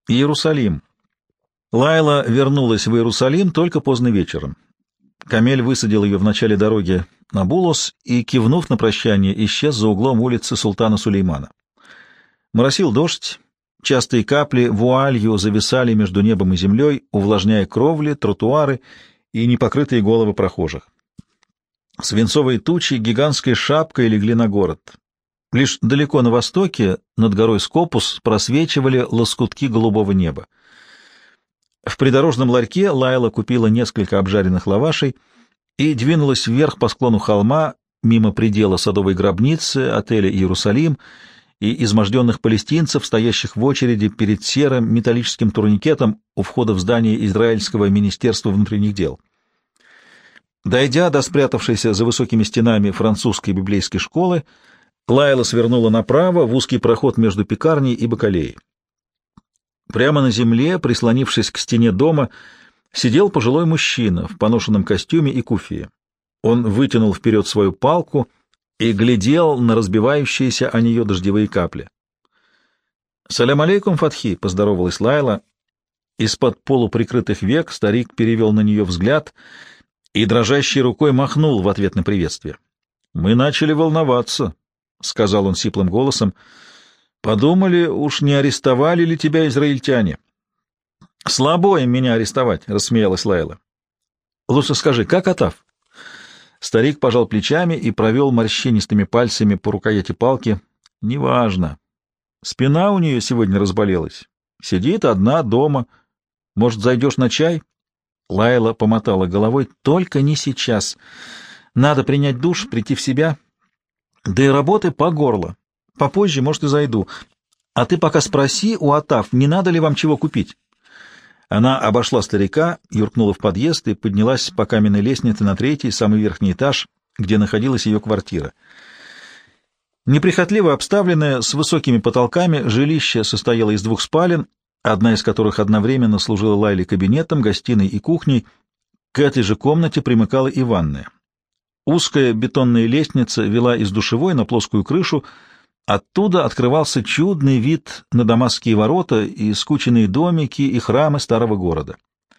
Иерусалим. Лайла вернулась в Иерусалим только поздно вечером. Камель высадил ее в начале дороги на Булос и, кивнув на прощание, исчез за углом улицы Султана Сулеймана. Моросил дождь, частые капли вуалью зависали между небом и землей, увлажняя кровли, тротуары и непокрытые головы прохожих. Свинцовые тучи гигантской шапкой легли на город. Лишь далеко на востоке, над горой Скопус, просвечивали лоскутки голубого неба. В придорожном ларьке Лайла купила несколько обжаренных лавашей и двинулась вверх по склону холма, мимо предела садовой гробницы, отеля «Иерусалим» и изможденных палестинцев, стоящих в очереди перед серым металлическим турникетом у входа в здание Израильского министерства внутренних дел. Дойдя до спрятавшейся за высокими стенами французской библейской школы, Лайла свернула направо в узкий проход между пекарней и бакалеей. Прямо на земле, прислонившись к стене дома, сидел пожилой мужчина в поношенном костюме и куфии. Он вытянул вперед свою палку и глядел на разбивающиеся о нее дождевые капли. «Салям алейкум, Фатхи!» — поздоровалась Лайла. Из-под полуприкрытых век старик перевел на нее взгляд и дрожащей рукой махнул в ответ на приветствие. «Мы начали волноваться», — сказал он сиплым голосом. «Подумали, уж не арестовали ли тебя израильтяне?» «Слабо им меня арестовать», — рассмеялась Лайла. «Лучше скажи, как Атав?» Старик пожал плечами и провел морщинистыми пальцами по рукояти палки. «Неважно. Спина у нее сегодня разболелась. Сидит одна дома. Может, зайдешь на чай?» Лайла помотала головой. «Только не сейчас. Надо принять душ, прийти в себя. Да и работы по горло. Попозже, может, и зайду. А ты пока спроси у Атав, не надо ли вам чего купить?» Она обошла старика, юркнула в подъезд и поднялась по каменной лестнице на третий, самый верхний этаж, где находилась ее квартира. Неприхотливо обставленное, с высокими потолками, жилище состояло из двух спален, одна из которых одновременно служила Лайле кабинетом, гостиной и кухней. К этой же комнате примыкала и ванная. Узкая бетонная лестница вела из душевой на плоскую крышу. Оттуда открывался чудный вид на Дамасские ворота и скученные домики и храмы старого города.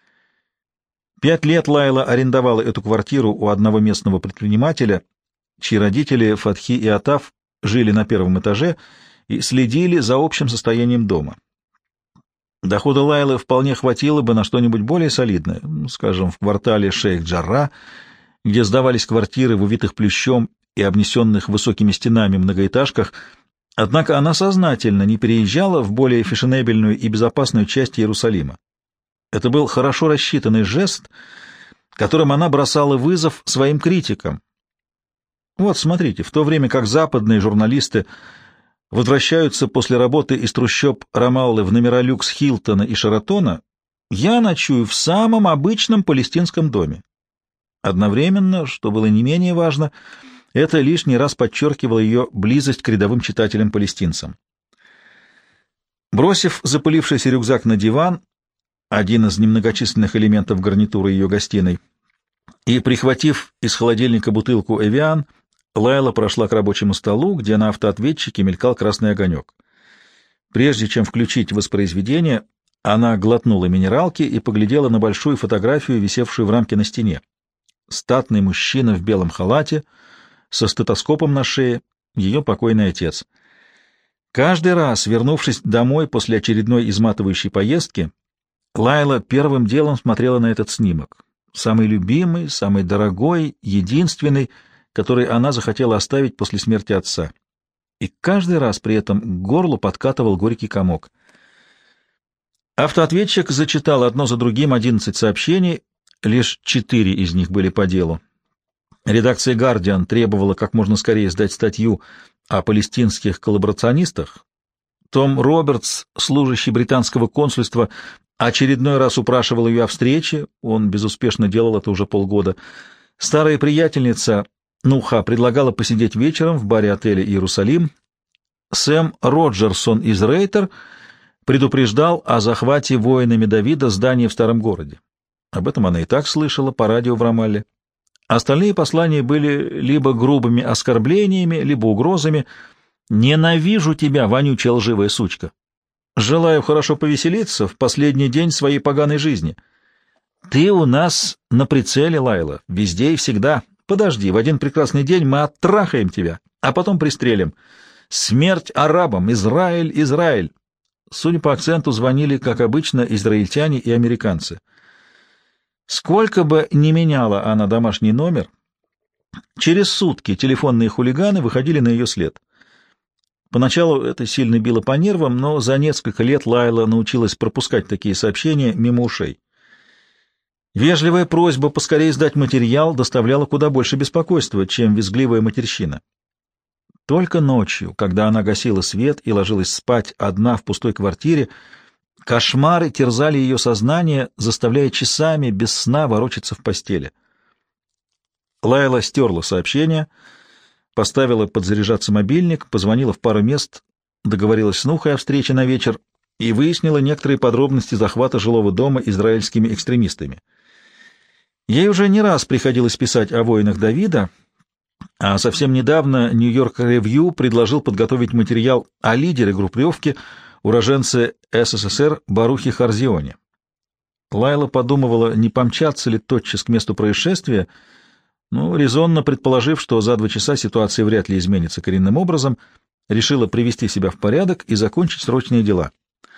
5 лет Лайла арендовала эту квартиру у одного местного предпринимателя, чьи родители, Фатхи и Атав, жили на первом этаже и следили за общим состоянием дома. Дохода Лайлы вполне хватило бы на что-нибудь более солидное, скажем, в квартале Шейх-Джаррah, где сдавались квартиры в увитых плющом и обнесенных высокими стенами многоэтажках, однако она сознательно не переезжала в более фешенебельную и безопасную часть Иерусалима. Это был хорошо рассчитанный жест, которым она бросала вызов своим критикам. Вот, смотрите, в то время как западные журналисты возвращаются после работы из трущоб Рамаллы в номера люкс Хилтона и Шератона, я ночую в самом обычном палестинском доме. Одновременно, что было не менее важно, это лишний раз подчеркивало ее близость к рядовым читателям-палестинцам. Бросив запылившийся рюкзак на диван, один из немногочисленных элементов гарнитуры ее гостиной, и прихватив из холодильника бутылку «Эвиан», Лайла прошла к рабочему столу, где на автоответчике мелькал красный огонек. Прежде чем включить воспроизведение, она глотнула минералки и поглядела на большую фотографию, висевшую в рамке на стене. Статный мужчина в белом халате, со стетоскопом на шее, ее покойный отец. Каждый раз, вернувшись домой после очередной изматывающей поездки, Лайла первым делом смотрела на этот снимок. Самый любимый, самый дорогой, единственный, который она захотела оставить после смерти отца. И каждый раз при этом к горлу подкатывал горький комок. Автоответчик зачитал одно за другим 11 сообщений, лишь 4 из них были по делу. Редакция «Гардиан» требовала как можно скорее сдать статью о палестинских коллаборационистах. Том Робертс, служащий британского консульства, очередной раз упрашивал ее о встрече, он безуспешно делал это уже полгода. Старая приятельница Нуха предлагала посидеть вечером в баре отеля «Иерусалим». Сэм Роджерсон из Рейтер предупреждал о захвате воинами Давида здания в старом городе. Об этом она и так слышала по радио в Рамалле. Остальные послания были либо грубыми оскорблениями, либо угрозами. «Ненавижу тебя, вонючая лживая сучка!» Желаю хорошо повеселиться в последний день своей поганой жизни. Ты у нас на прицеле, Лайла, везде и всегда. Подожди, в один прекрасный день мы оттрахаем тебя, а потом пристрелим. Смерть арабам! Израиль, Израиль!» Судя по акценту, звонили, как обычно, израильтяне и американцы. Сколько бы ни меняла она домашний номер, через сутки телефонные хулиганы выходили на ее след. Поначалу это сильно било по нервам, но за несколько лет Лайла научилась пропускать такие сообщения мимо ушей. Вежливая просьба поскорее сдать материал доставляла куда больше беспокойства, чем визгливая матерщина. Только ночью, когда она гасила свет и ложилась спать одна в пустой квартире, кошмары терзали ее сознание, заставляя часами без сна ворочаться в постели. Лайла стерла сообщение, поставила подзаряжаться мобильник, позвонила в пару мест, договорилась с Нухой о встрече на вечер и выяснила некоторые подробности захвата жилого дома израильскими экстремистами. Ей уже не раз приходилось писать о воинах Давида, а совсем недавно «Нью-Йорк Ревью» предложил подготовить материал о лидере группировки, уроженце СССР Барухе Харзионе. Лайла подумывала, не помчаться ли тотчас к месту происшествия, но, резонно предположив, что за 2 часа ситуация вряд ли изменится коренным образом, решила привести себя в порядок и закончить срочные дела.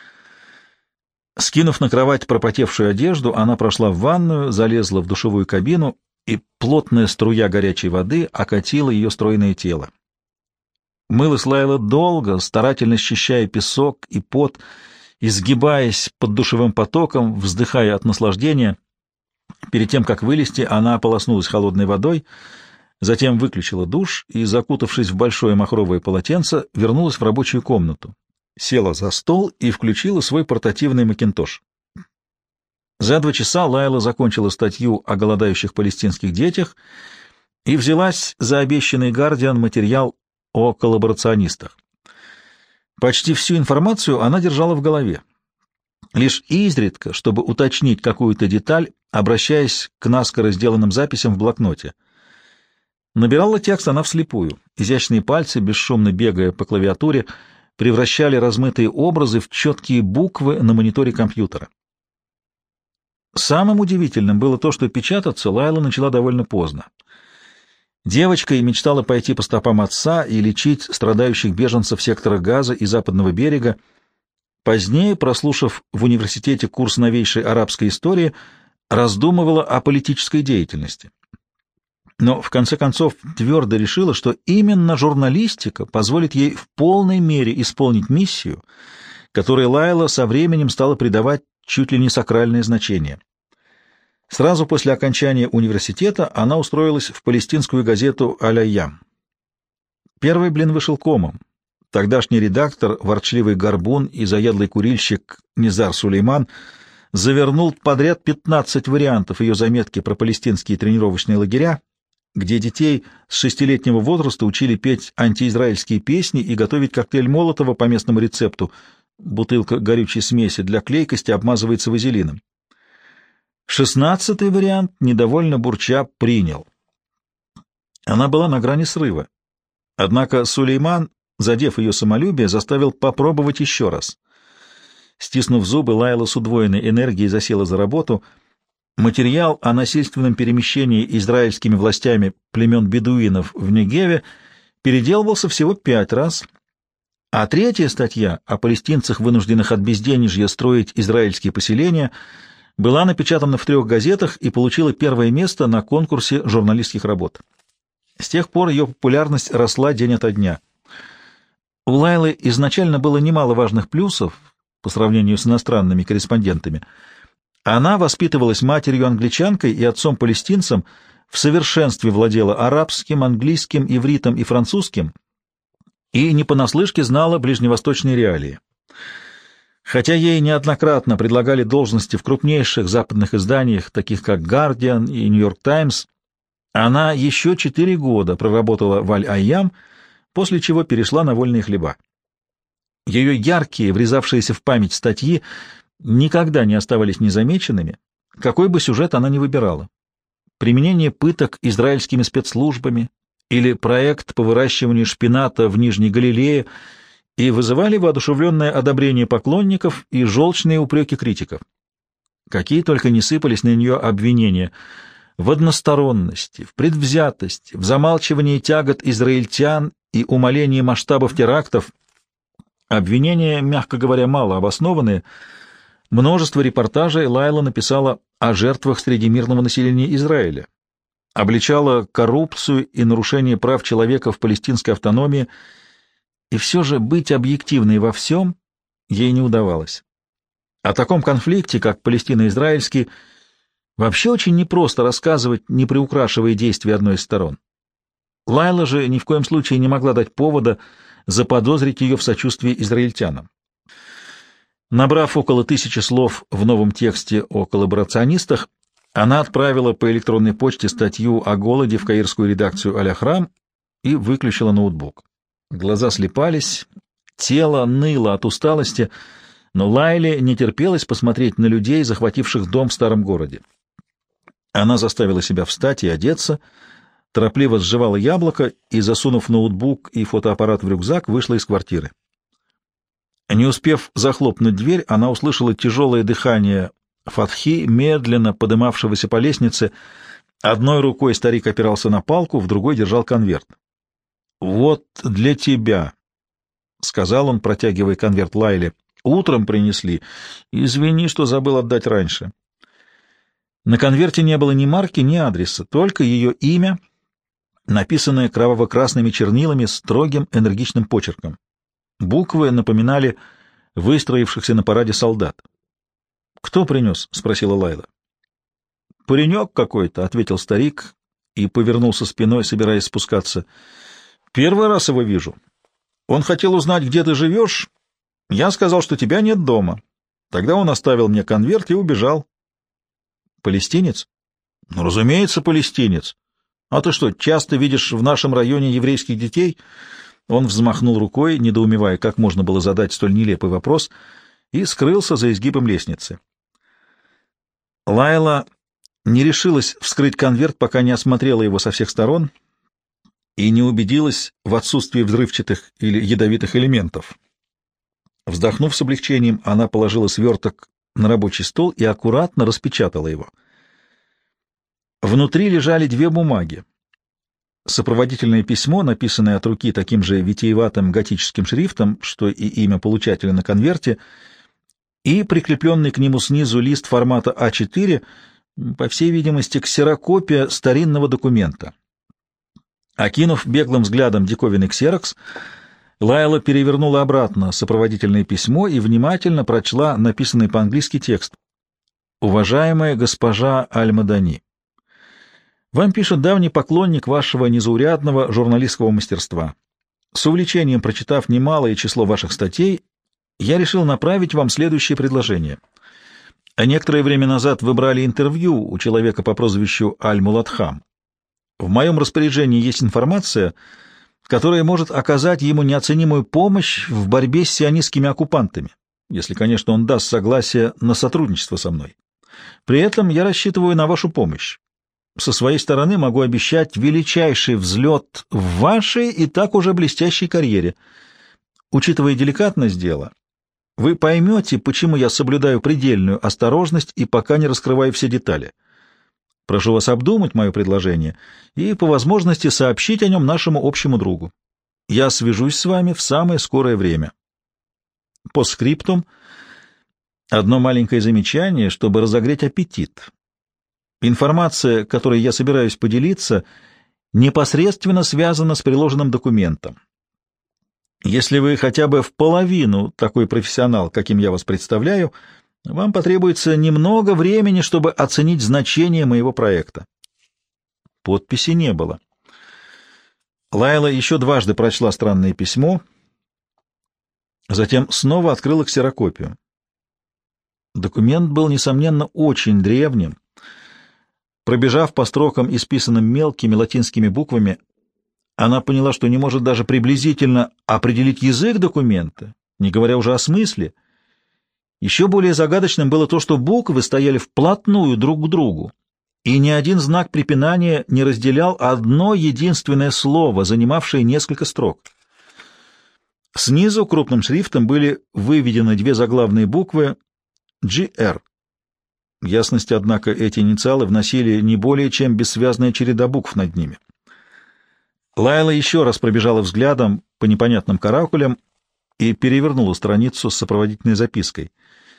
Скинув на кровать пропотевшую одежду, она прошла в ванную, залезла в душевую кабину, и плотная струя горячей воды окатила ее стройное тело. Мылась Лайла долго, старательно счищая песок и пот, изгибаясь под душевым потоком, вздыхая от наслаждения. Перед тем, как вылезти, она ополоснулась холодной водой, затем выключила душ и, закутавшись в большое махровое полотенце, вернулась в рабочую комнату, села за стол и включила свой портативный Макинтош. За 2 часа Лайла закончила статью о голодающих палестинских детях и взялась за обещанный «Гардиан» материал о коллаборационистах. Почти всю информацию она держала в голове, лишь изредка, чтобы уточнить какую-то деталь, обращаясь к наскоро сделанным записям в блокноте. Набирала текст она вслепую. Изящные пальцы, бесшумно бегая по клавиатуре, превращали размытые образы в четкие буквы на мониторе компьютера. Самым удивительным было то, что печататься Лайла начала довольно поздно. Девочкой мечтала пойти по стопам отца и лечить страдающих беженцев сектора Газа и Западного берега. Позднее, прослушав в университете курс новейшей арабской истории, раздумывала о политической деятельности. Но, в конце концов, твердо решила, что именно журналистика позволит ей в полной мере исполнить миссию, которой Лайла со временем стала придавать чуть ли не сакральное значение. Сразу после окончания университета она устроилась в палестинскую газету «Аль-Айям». Первый блин вышел комом. Тогдашний редактор, ворчливый горбун и заядлый курильщик Низар Сулейман завернул подряд 15 вариантов ее заметки про палестинские тренировочные лагеря, где детей с 6-летнего возраста учили петь антиизраильские песни и готовить коктейль Молотова по местному рецепту. Бутылка горючей смеси для клейкости обмазывается вазелином. 16-й вариант, недовольно бурча, принял. Она была на грани срыва. Однако Сулейман, задев ее самолюбие, заставил попробовать еще раз. Стиснув зубы, Лайла с удвоенной энергией засела за работу. Материал о насильственном перемещении израильскими властями племен бедуинов в Негеве переделывался всего 5 раз, а 3-я статья о палестинцах, вынужденных от безденежья строить израильские поселения, была напечатана в 3 газетах и получила 1-е место на конкурсе журналистских работ. С тех пор ее популярность росла день ото дня. У Лайлы изначально было немало важных плюсов по сравнению с иностранными корреспондентами. Она воспитывалась матерью-англичанкой и отцом-палестинцем, в совершенстве владела арабским, английским, ивритом и французским и не понаслышке знала ближневосточные реалии. Хотя ей неоднократно предлагали должности в крупнейших западных изданиях, таких как «Гардиан» и «Нью-Йорк Таймс», она еще 4 года проработала в Аль-Айям, после чего перешла на вольные хлеба. Ее яркие, врезавшиеся в память статьи никогда не оставались незамеченными, какой бы сюжет она ни выбирала. Применение пыток израильскими спецслужбами или проект по выращиванию шпината в Нижней Галилее и вызывали воодушевленное одобрение поклонников и желчные упреки критиков. Какие только не сыпались на нее обвинения в односторонности, в предвзятости, в замалчивании тягот израильтян и умалении масштабов терактов. Обвинения, мягко говоря, мало обоснованные. Множество репортажей Лайла написала о жертвах среди мирного населения Израиля, обличала коррупцию и нарушение прав человека в палестинской автономии, и все же быть объективной во всем ей не удавалось. О таком конфликте, как палестино-израильский, вообще очень непросто рассказывать, не приукрашивая действия одной из сторон. Лайла же ни в коем случае не могла дать повода заподозрить ее в сочувствии израильтянам. Набрав около 1000 слов в новом тексте о коллаборационистах, она отправила по электронной почте статью о голоде в каирскую редакцию «Аль-Ахрам» и выключила ноутбук. Глаза слепались, тело ныло от усталости, но Лайле не терпелось посмотреть на людей, захвативших дом в старом городе. Она заставила себя встать и одеться, торопливо сживала яблоко и, засунув ноутбук и фотоаппарат в рюкзак, вышла из квартиры. Не успев захлопнуть дверь, она услышала тяжелое дыхание Фатхи, медленно подымавшегося по лестнице. Одной рукой старик опирался на палку, в другой держал конверт. «Вот для тебя», — сказал он, протягивая конверт Лайле. «Утром принесли. Извини, что забыл отдать раньше». На конверте не было ни марки, ни адреса, только ее имя, написанное кроваво-красными чернилами, строгим энергичным почерком. Буквы напоминали выстроившихся на параде солдат. «Кто принес?» — спросила Лайла. «Паренек какой-то», — ответил старик и повернулся спиной, собираясь спускаться. «Первый раз его вижу. Он хотел узнать, где ты живешь. Я сказал, что тебя нет дома. Тогда он оставил мне конверт и убежал». «Палестинец?» «Ну, разумеется, палестинец. А ты что, часто видишь в нашем районе еврейских детей?» Он взмахнул рукой, недоумевая, как можно было задать столь нелепый вопрос, и скрылся за изгибом лестницы. Лайла не решилась вскрыть конверт, пока не осмотрела его со всех сторон и не убедилась в отсутствии взрывчатых или ядовитых элементов. Вздохнув с облегчением, она положила сверток на рабочий стол и аккуратно распечатала его. Внутри лежали 2 бумаги. Сопроводительное письмо, написанное от руки таким же витиеватым готическим шрифтом, что и имя получателя на конверте, и прикрепленный к нему снизу лист формата А4, по всей видимости, ксерокопия старинного документа. Окинув беглым взглядом диковинный ксерокс, Лайла перевернула обратно сопроводительное письмо и внимательно прочла написанный по-английски текст. «Уважаемая госпожа Аль-Мадани, вам пишет давний поклонник вашего незаурядного журналистского мастерства. С увлечением прочитав немалое число ваших статей, я решил направить вам следующее предложение. Некоторое время назад вы брали интервью у человека по прозвищу Аль-Муладхам. В моем распоряжении есть информация, которая может оказать ему неоценимую помощь в борьбе с сионистскими оккупантами, если, конечно, он даст согласие на сотрудничество со мной. При этом я рассчитываю на вашу помощь. Со своей стороны могу обещать величайший взлет в вашей и так уже блестящей карьере. Учитывая деликатность дела, вы поймете, почему я соблюдаю предельную осторожность и пока не раскрываю все детали. Прошу вас обдумать мое предложение и, по возможности, сообщить о нем нашему общему другу. Я свяжусь с вами в самое скорое время». Постскриптум. Одно маленькое замечание, чтобы разогреть аппетит. Информация, которой я собираюсь поделиться, непосредственно связана с приложенным документом. Если вы хотя бы в половину такой профессионал, каким я вас представляю, вам потребуется немного времени, чтобы оценить значение моего проекта. Подписи не было. Лайла еще дважды прочла странное письмо, затем снова открыла ксерокопию. Документ был, несомненно, очень древним. Пробежав по строкам, исписанным мелкими латинскими буквами, она поняла, что не может даже приблизительно определить язык документа, не говоря уже о смысле. Еще более загадочным было то, что буквы стояли вплотную друг к другу, и ни один знак препинания не разделял одно единственное слово, занимавшее несколько строк. Снизу крупным шрифтом были выведены две заглавные буквы GR. Ясности, однако, эти инициалы вносили не более чем бессвязная череда букв над ними. Лайла еще раз пробежала взглядом по непонятным каракулям и перевернула страницу с сопроводительной запиской.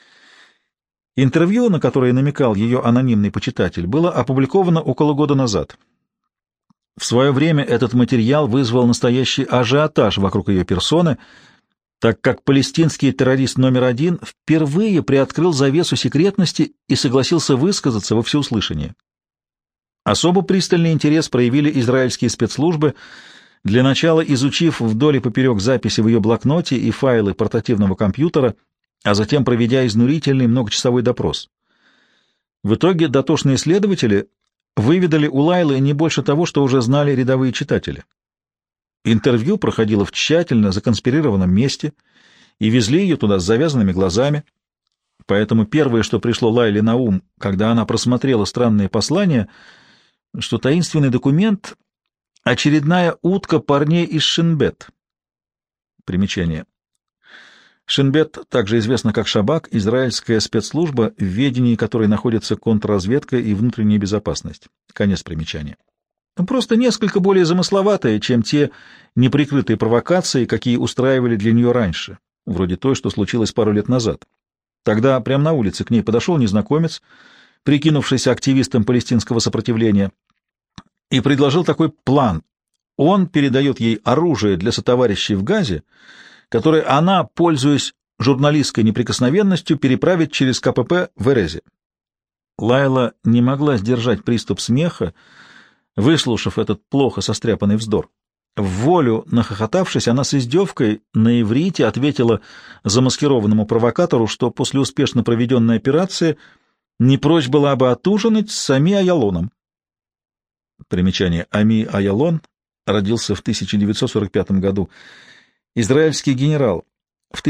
Интервью, на которое намекал ее анонимный почитатель, было опубликовано около года назад. В свое время этот материал вызвал настоящий ажиотаж вокруг ее персоны, так как палестинский террорист номер один впервые приоткрыл завесу секретности и согласился высказаться во всеуслышание. Особо пристальный интерес проявили израильские спецслужбы, для начала изучив вдоль и поперек записи в ее блокноте и файлы портативного компьютера, а затем проведя изнурительный многочасовой допрос. В итоге дотошные следователи выведали у Лайлы не больше того, что уже знали рядовые читатели. Интервью проходило в тщательно законспирированном месте, и везли ее туда с завязанными глазами. Поэтому первое, что пришло Лайле на ум, когда она просмотрела странные послания, что таинственный документ — очередная утка парней из Шинбет. Примечание. Шинбет, также известна как Шабак, израильская спецслужба, в ведении которой находится контрразведка и внутренняя безопасность. Конец примечания. Просто несколько более замысловатая, чем те неприкрытые провокации, какие устраивали для нее раньше, вроде той, что случилось пару лет назад. Тогда прямо на улице к ней подошел незнакомец, прикинувшийся активистом палестинского сопротивления, и предложил такой план. Он передает ей оружие для сотоварищей в Газе, которое она, пользуясь журналистской неприкосновенностью, переправит через КПП в Эрезе. Лайла не могла сдержать приступ смеха, выслушав этот плохо состряпанный вздор. В волю нахохотавшись, она с издевкой на иврите ответила замаскированному провокатору, что после успешно проведенной операции не прочь была бы отужинать с Ами Аялоном. Примечание. Ами Аялон родился в 1945 году. Израильский генерал, в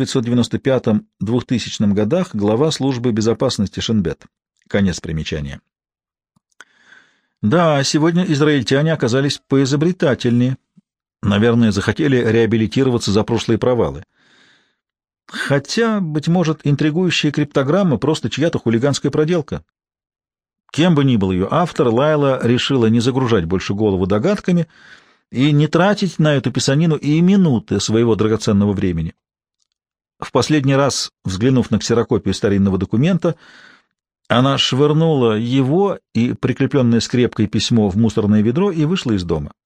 1995-2000 годах глава службы безопасности Шинбет. Конец примечания. Да, сегодня израильтяне оказались поизобретательнее. Наверное, захотели реабилитироваться за прошлые провалы. Хотя, быть может, интригующая криптограмма просто чья-то хулиганская проделка. Кем бы ни был ее автор, Лайла решила не загружать больше голову догадками и не тратить на эту писанину и минуты своего драгоценного времени. В последний раз, взглянув на ксерокопию старинного документа, она швырнула его и прикрепленное скрепкой письмо в мусорное ведро и вышла из дома.